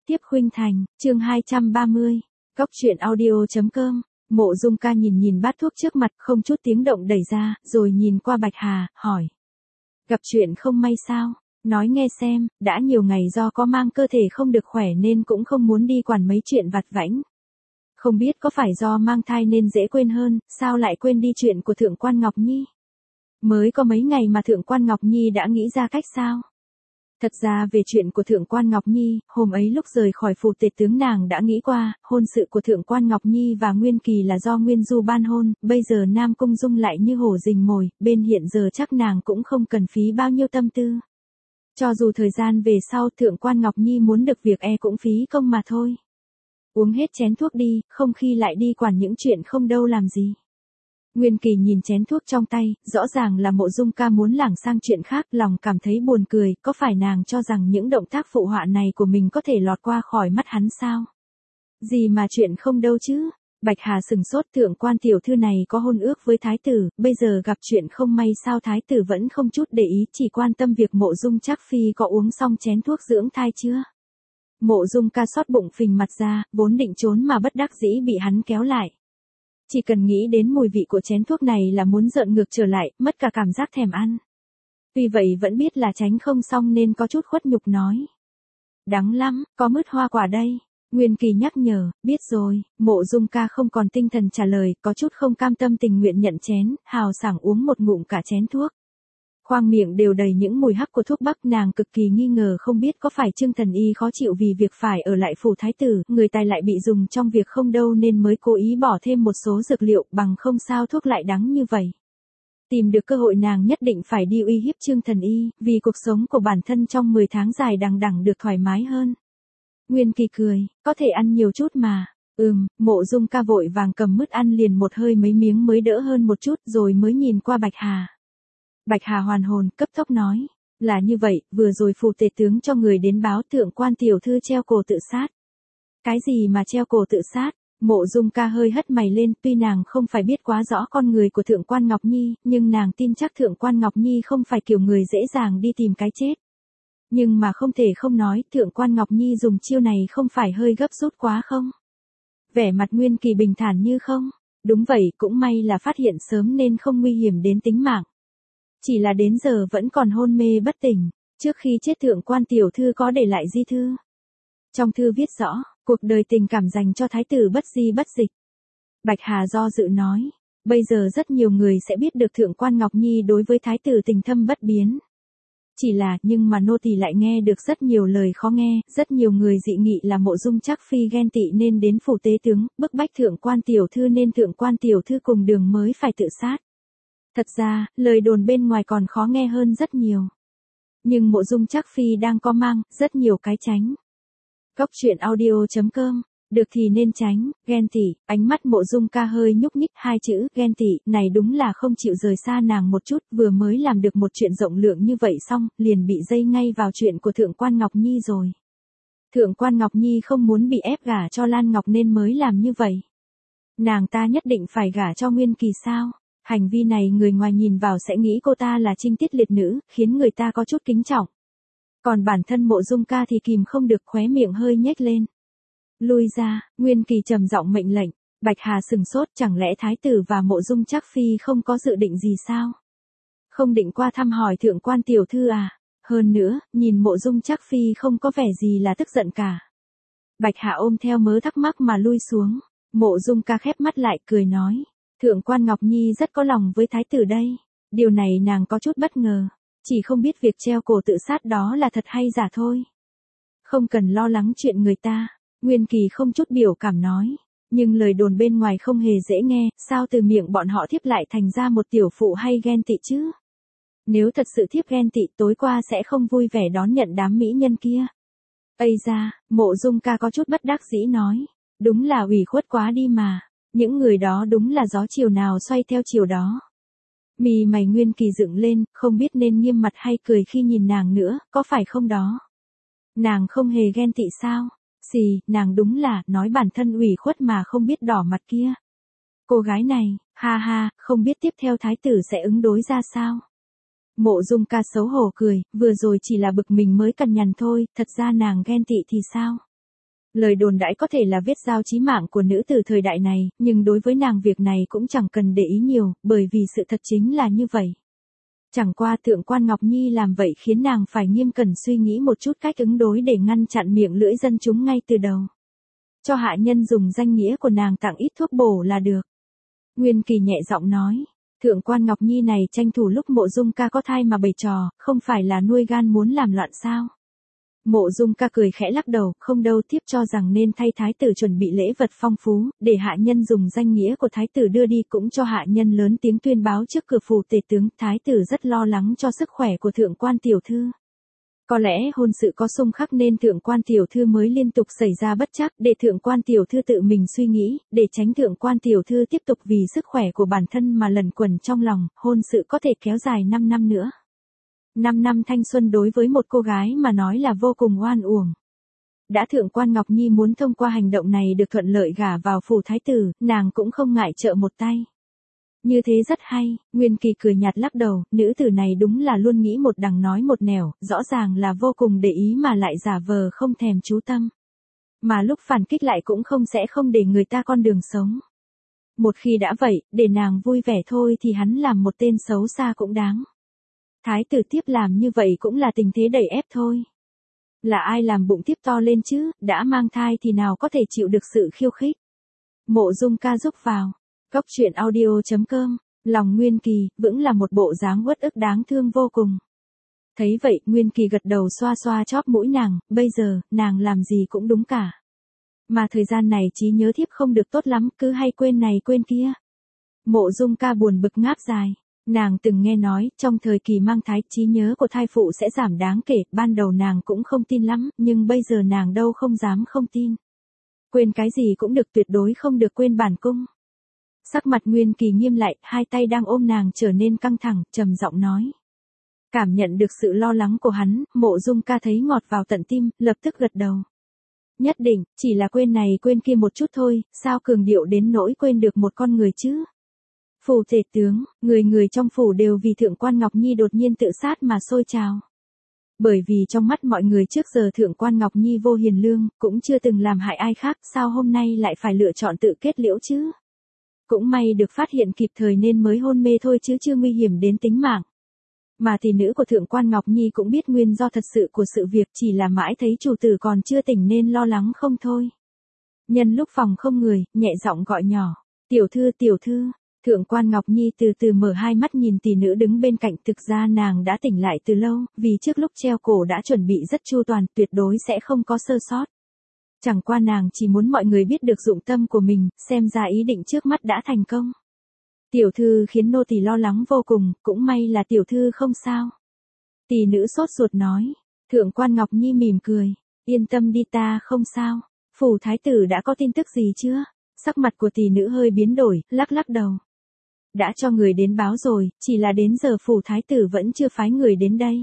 tiếp khuynh thành, chương 230, Cóc truyện audio.com. Mộ Dung Ca nhìn bát thuốc trước mặt, không chút tiếng động đẩy ra, rồi nhìn qua Bạch Hà, hỏi. Gặp chuyện không may sao? Nói nghe xem, đã nhiều ngày do có mang cơ thể không được khỏe nên cũng không muốn đi quản mấy chuyện vặt vãnh. Không biết có phải do mang thai nên dễ quên hơn, sao lại quên đi chuyện của Thượng quan Ngọc Nhi? Mới có mấy ngày mà Thượng quan Ngọc Nhi đã nghĩ ra cách sao? Thật ra về chuyện của Thượng quan Ngọc Nhi, hôm ấy lúc rời khỏi phủ tể tướng nàng đã nghĩ qua, hôn sự của Thượng quan Ngọc Nhi và Nguyên Kỳ là do Nguyên Du ban hôn, bây giờ Nam Cung Dung lại như hổ rình mồi, bên hiện giờ chắc nàng cũng không cần phí bao nhiêu tâm tư. Cho dù thời gian về sau Thượng quan Ngọc Nhi muốn được việc cũng phí công mà thôi. Uống hết chén thuốc đi, không khi lại đi quản những chuyện không đâu làm gì. Nguyên Kỳ nhìn chén thuốc trong tay, rõ ràng là Mộ Dung Ca muốn lảng sang chuyện khác, lòng cảm thấy buồn cười, có phải nàng cho rằng những động tác phụ họa này của mình có thể lọt qua khỏi mắt hắn sao? Gì mà chuyện không đâu chứ? Bạch Hà sừng sốt, Thượng quan tiểu thư này có hôn ước với thái tử, bây giờ gặp chuyện không may sao thái tử vẫn không chút để ý, chỉ quan tâm việc Mộ Dung Trác Phi có uống xong chén thuốc dưỡng thai chưa? Mộ Dung Ca xót bụng phình mặt ra, vốn định trốn mà bất đắc dĩ bị hắn kéo lại. Chỉ cần nghĩ đến mùi vị của chén thuốc này là muốn rợn ngược trở lại, mất cả cảm giác thèm ăn. Tuy vậy vẫn biết là tránh không xong nên có chút khuất nhục nói. Đắng lắm, có mứt hoa quả đây. Nguyên Kỳ nhắc nhở, biết rồi. Mộ Dung Ca không còn tinh thần trả lời, có chút không cam tâm tình nguyện nhận chén, hào sảng uống một ngụm cả chén thuốc. Khoang miệng đều đầy những mùi hắc của thuốc bắc, nàng cực kỳ nghi ngờ không biết có phải Trương Thần Y khó chịu vì việc phải ở lại phủ thái tử, người tài lại bị dùng trong việc không đâu nên mới cố ý bỏ thêm một số dược liệu, bằng không sao thuốc lại đắng như vậy. Tìm được cơ hội nàng nhất định phải đi uy hiếp Trương Thần Y, vì cuộc sống của bản thân trong 10 tháng dài đằng đẵng được thoải mái hơn. Nguyên Kỳ cười, có thể ăn nhiều chút mà. Mộ Dung Ca vội vàng cầm mứt ăn liền một hơi mấy miếng mới đỡ hơn một chút rồi mới nhìn qua Bạch Hà. Bạch Hà hoàn hồn, cấp tốc nói, là như vậy, vừa rồi phủ tể tướng cho người đến báo Thượng quan tiểu thư treo cổ tự sát. Cái gì mà treo cổ tự sát? Mộ Dung Ca hơi hất mày lên, tuy nàng không phải biết quá rõ con người của Thượng quan Ngọc Nhi, nhưng nàng tin chắc Thượng quan Ngọc Nhi không phải kiểu người dễ dàng đi tìm cái chết. Nhưng mà không thể không nói, Thượng quan Ngọc Nhi dùng chiêu này không phải hơi gấp rút quá không? Vẻ mặt Nguyên Kỳ bình thản như không? Đúng vậy, cũng may là phát hiện sớm nên không nguy hiểm đến tính mạng. Chỉ là đến giờ vẫn còn hôn mê bất tỉnh, trước khi chết Thượng quan tiểu thư có để lại di thư. Trong thư viết rõ, cuộc đời tình cảm dành cho thái tử bất di bất dịch. Bạch Hà do dự nói, bây giờ rất nhiều người sẽ biết được Thượng quan Ngọc Nhi đối với thái tử tình thâm bất biến. Chỉ là, nhưng mà nô tỳ lại nghe được rất nhiều lời khó nghe, rất nhiều người dị nghị là Mộ Dung Trác Phi ghen tị nên đến phủ tế tướng, bức bách Thượng quan tiểu thư nên Thượng quan tiểu thư cùng đường mới phải tự sát. Thật ra, lời đồn bên ngoài còn khó nghe hơn rất nhiều. Nhưng Mộ Dung Trác Phi đang có mang, rất nhiều cái tránh. Cóc truyện audio.com, được thì nên tránh, ghen tị, ánh mắt Mộ Dung Ca hơi nhúc nhích, hai chữ, ghen tị, này đúng là không chịu rời xa nàng một chút, vừa mới làm được một chuyện rộng lượng như vậy xong, liền bị dây ngay vào chuyện của Thượng quan Ngọc Nhi rồi. Thượng quan Ngọc Nhi không muốn bị ép gả cho Lan Ngọc nên mới làm như vậy. Nàng ta nhất định phải gả cho Nguyên Kỳ sao? Hành vi này người ngoài nhìn vào sẽ nghĩ cô ta là trinh tiết liệt nữ, khiến người ta có chút kính trọng. Còn bản thân Mộ Dung Ca thì kìm không được, khóe miệng hơi nhếch lên. Lui ra, Nguyên Kỳ trầm giọng mệnh lệnh. Bạch Hà sừng sốt, chẳng lẽ thái tử và Mộ Dung Trác Phi không có dự định gì sao? Không định qua thăm hỏi Thượng quan tiểu thư à? Hơn nữa, nhìn Mộ Dung Trác Phi không có vẻ gì là tức giận cả. Bạch Hà ôm theo mớ thắc mắc mà lui xuống. Mộ Dung Ca khép mắt lại cười nói. Thượng quan Ngọc Nhi rất có lòng với thái tử đây. Điều này nàng có chút bất ngờ. Chỉ không biết việc treo cổ tự sát đó là thật hay giả thôi. Không cần lo lắng chuyện người ta. Nguyên Kỳ không chút biểu cảm nói. Nhưng lời đồn bên ngoài không hề dễ nghe. Sao từ miệng bọn họ thiếp lại thành ra một tiểu phụ hay ghen tị chứ? Nếu thật sự thiếp ghen tị tối qua sẽ không vui vẻ đón nhận đám mỹ nhân kia. Ây da, Mộ Dung Ca có chút bất đắc dĩ nói. Đúng là ủy khuất quá đi mà. Những người đó đúng là gió chiều nào xoay theo chiều đó. Mì mày Nguyên Kỳ dựng lên, không biết nên nghiêm mặt hay cười khi nhìn nàng nữa, có phải không đó? Nàng không hề ghen tị sao? Xì, nàng đúng là, nói bản thân ủy khuất mà không biết đỏ mặt kia. Cô gái này, ha ha, không biết tiếp theo thái tử sẽ ứng đối ra sao? Mộ Dung Ca xấu hổ cười, vừa rồi chỉ là bực mình mới cằn nhằn thôi, thật ra nàng ghen tị thì sao? Lời đồn đãi có thể là vết dao chí mạng của nữ tử thời đại này, nhưng đối với nàng việc này cũng chẳng cần để ý nhiều, bởi vì sự thật chính là như vậy. Chẳng qua Thượng quan Ngọc Nhi làm vậy khiến nàng phải nghiêm cẩn suy nghĩ một chút cách ứng đối để ngăn chặn miệng lưỡi dân chúng ngay từ đầu. Cho hạ nhân dùng danh nghĩa của nàng tặng ít thuốc bổ là được. Nguyên Kỳ nhẹ giọng nói. Thượng quan Ngọc Nhi này tranh thủ lúc Mộ Dung ca có thai mà bày trò, không phải là nuôi gan muốn làm loạn sao? Mộ Dung ca cười khẽ lắc đầu, không đâu, tiếp cho rằng nên thay thái tử chuẩn bị lễ vật phong phú, để hạ nhân dùng danh nghĩa của thái tử đưa đi, cũng cho hạ nhân lớn tiếng tuyên báo trước cửa phủ tể tướng. Thái tử rất lo lắng cho sức khỏe của thượng quan tiểu thư. Có lẽ hôn sự có xung khắc nên thượng quan tiểu thư mới liên tục xảy ra bất trắc, để thượng quan tiểu thư tự mình suy nghĩ, để tránh thượng quan tiểu thư tiếp tục vì sức khỏe của bản thân mà lẩn quẩn trong lòng, hôn sự có thể kéo dài 5 năm nữa. 5 năm thanh xuân đối với một cô gái mà nói là vô cùng oan uổng. Đã thượng quan Ngọc Nhi muốn thông qua hành động này được thuận lợi gả vào phủ thái tử, nàng cũng không ngại trợ một tay. Như thế rất hay, Nguyên Kỳ cười nhạt lắc đầu, nữ tử này đúng là luôn nghĩ một đằng nói một nẻo, rõ ràng là vô cùng để ý mà lại giả vờ không thèm chú tâm. Mà lúc phản kích lại cũng không để người ta con đường sống. Một khi đã vậy, để nàng vui vẻ thôi thì hắn làm một tên xấu xa cũng đáng. Thái tử tiếp làm như vậy cũng là tình thế đẩy ép thôi. Là ai làm bụng tiếp to lên chứ, đã mang thai thì nào có thể chịu được sự khiêu khích. Mộ Dung ca giúp vào. Góc truyện audio.com, lòng Nguyên Kỳ, vững là một bộ dáng uất ức đáng thương vô cùng. Thấy vậy, Nguyên Kỳ gật đầu xoa xoa chóp mũi nàng, bây giờ, nàng làm gì cũng đúng cả. Mà thời gian này trí nhớ thiếp không được tốt lắm, cứ hay quên này quên kia. Mộ Dung ca buồn bực ngáp dài. Nàng từng nghe nói, trong thời kỳ mang thai, trí nhớ của thai phụ sẽ giảm đáng kể, ban đầu nàng cũng không tin lắm, nhưng bây giờ nàng đâu không dám không tin. Quên cái gì cũng được, tuyệt đối không được quên bản cung. Sắc mặt Nguyên Kỳ nghiêm lại, hai tay đang ôm nàng trở nên căng thẳng, trầm giọng nói. Cảm nhận được sự lo lắng của hắn, Mộ Dung ca thấy ngọt vào tận tim, lập tức gật đầu. Nhất định, chỉ là quên này quên kia một chút thôi, sao cường điệu đến nỗi quên được một con người chứ? Phủ tể tướng, người trong phủ đều vì thượng quan Ngọc Nhi đột nhiên tự sát mà sôi trào. Bởi vì trong mắt mọi người trước giờ thượng quan Ngọc Nhi vô hiền lương, cũng chưa từng làm hại ai khác, sao hôm nay lại phải lựa chọn tự kết liễu chứ? Cũng may được phát hiện kịp thời nên mới hôn mê thôi chứ chưa nguy hiểm đến tính mạng. Mà tỷ nữ của thượng quan Ngọc Nhi cũng biết nguyên do thật sự của sự việc, chỉ là mãi thấy chủ tử còn chưa tỉnh nên lo lắng không thôi. Nhân lúc phòng không người, nhẹ giọng gọi nhỏ, tiểu thư. Thượng quan Ngọc Nhi từ từ mở hai mắt nhìn tỷ nữ đứng bên cạnh, thực ra nàng đã tỉnh lại từ lâu, vì trước lúc treo cổ đã chuẩn bị rất chu toàn, tuyệt đối sẽ không có sơ sót. Chẳng qua nàng chỉ muốn mọi người biết được dụng tâm của mình, xem ra ý định trước mắt đã thành công. Tiểu thư khiến nô tỳ lo lắng vô cùng, cũng may là tiểu thư không sao. Tỷ nữ sốt ruột nói. Thượng quan Ngọc Nhi mỉm cười, yên tâm đi, ta không sao. Phủ thái tử đã có tin tức gì chưa? Sắc mặt của tỷ nữ hơi biến đổi, lắc đầu. Đã cho người đến báo rồi, chỉ là đến giờ phủ thái tử vẫn chưa phái người đến đây.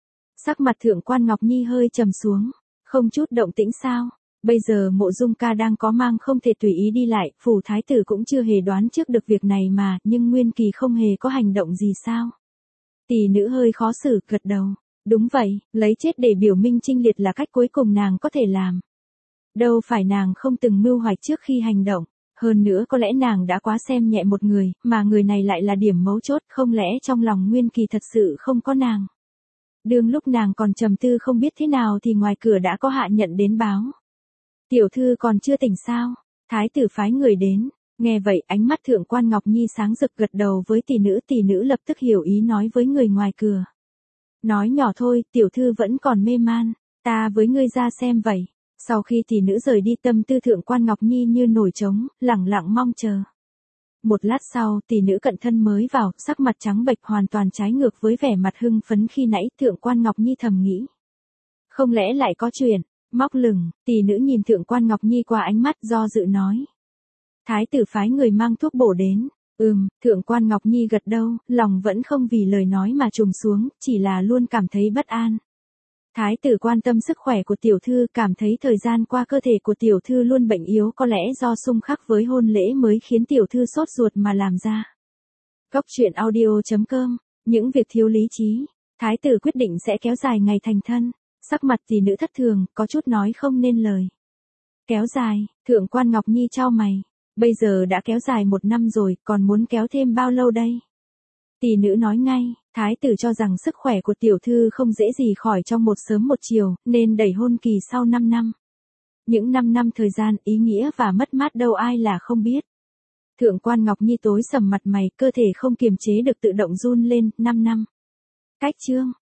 Sắc mặt thượng quan Ngọc Nhi hơi trầm xuống, không chút động tĩnh sao? Bây giờ Mộ Dung ca đang có mang không thể tùy ý đi lại, phủ thái tử cũng chưa hề đoán trước được việc này mà, nhưng Nguyên Kỳ không hề có hành động gì sao? Tỷ nữ hơi khó xử, gật đầu. Đúng vậy, lấy chết để biểu minh chinh liệt là cách cuối cùng nàng có thể làm. Đâu phải nàng không từng mưu hoạch trước khi hành động. Hơn nữa có lẽ nàng đã quá xem nhẹ một người, mà người này lại là điểm mấu chốt, không lẽ trong lòng Nguyên Kỳ thật sự không có nàng. Đương lúc nàng còn trầm tư không biết thế nào thì ngoài cửa đã có hạ nhận đến báo. Tiểu thư còn chưa tỉnh sao? Thái tử phái người đến. Nghe vậy ánh mắt thượng quan Ngọc Nhi sáng rực, gật đầu với tỷ nữ lập tức hiểu ý nói với người ngoài cửa. Nói nhỏ thôi, tiểu thư vẫn còn mê man, ta với ngươi ra xem vậy. Sau khi tỷ nữ rời đi, tâm tư thượng quan Ngọc Nhi như nổi trống, lẳng lặng mong chờ. Một lát sau, tỷ nữ cận thân mới vào, sắc mặt trắng bệch hoàn toàn trái ngược với vẻ mặt hưng phấn khi nãy, thượng quan Ngọc Nhi thầm nghĩ. Không lẽ lại có chuyện, móc lửng, tỷ nữ nhìn thượng quan Ngọc Nhi qua ánh mắt do dự nói. Thái tử phái người mang thuốc bổ đến. Thượng quan Ngọc Nhi gật đầu, lòng vẫn không vì lời nói mà trùng xuống, chỉ là luôn cảm thấy bất an. Thái tử quan tâm sức khỏe của tiểu thư, cảm thấy thời gian qua cơ thể của tiểu thư luôn bệnh yếu, có lẽ do xung khắc với hôn lễ mới khiến tiểu thư sốt ruột mà làm ra. Góc truyện audio.com, những việc thiếu lý trí, thái tử quyết định sẽ kéo dài ngày thành thân. Sắc mặt tỷ nữ thất thường, có chút nói không nên lời. Kéo dài, Thượng quan Ngọc Nhi chau mày. Bây giờ đã kéo dài 1 năm rồi, còn muốn kéo thêm bao lâu đây? Tỷ nữ nói ngay, thái tử cho rằng sức khỏe của tiểu thư không dễ gì khỏi trong một sớm một chiều, nên đẩy hôn kỳ sau 5 năm. Những 5 năm thời gian, ý nghĩa và mất mát đâu ai là không biết. Thượng quan Ngọc Nhi tối sầm mặt mày, cơ thể không kiềm chế được tự động run lên. 5 năm. Cách chương.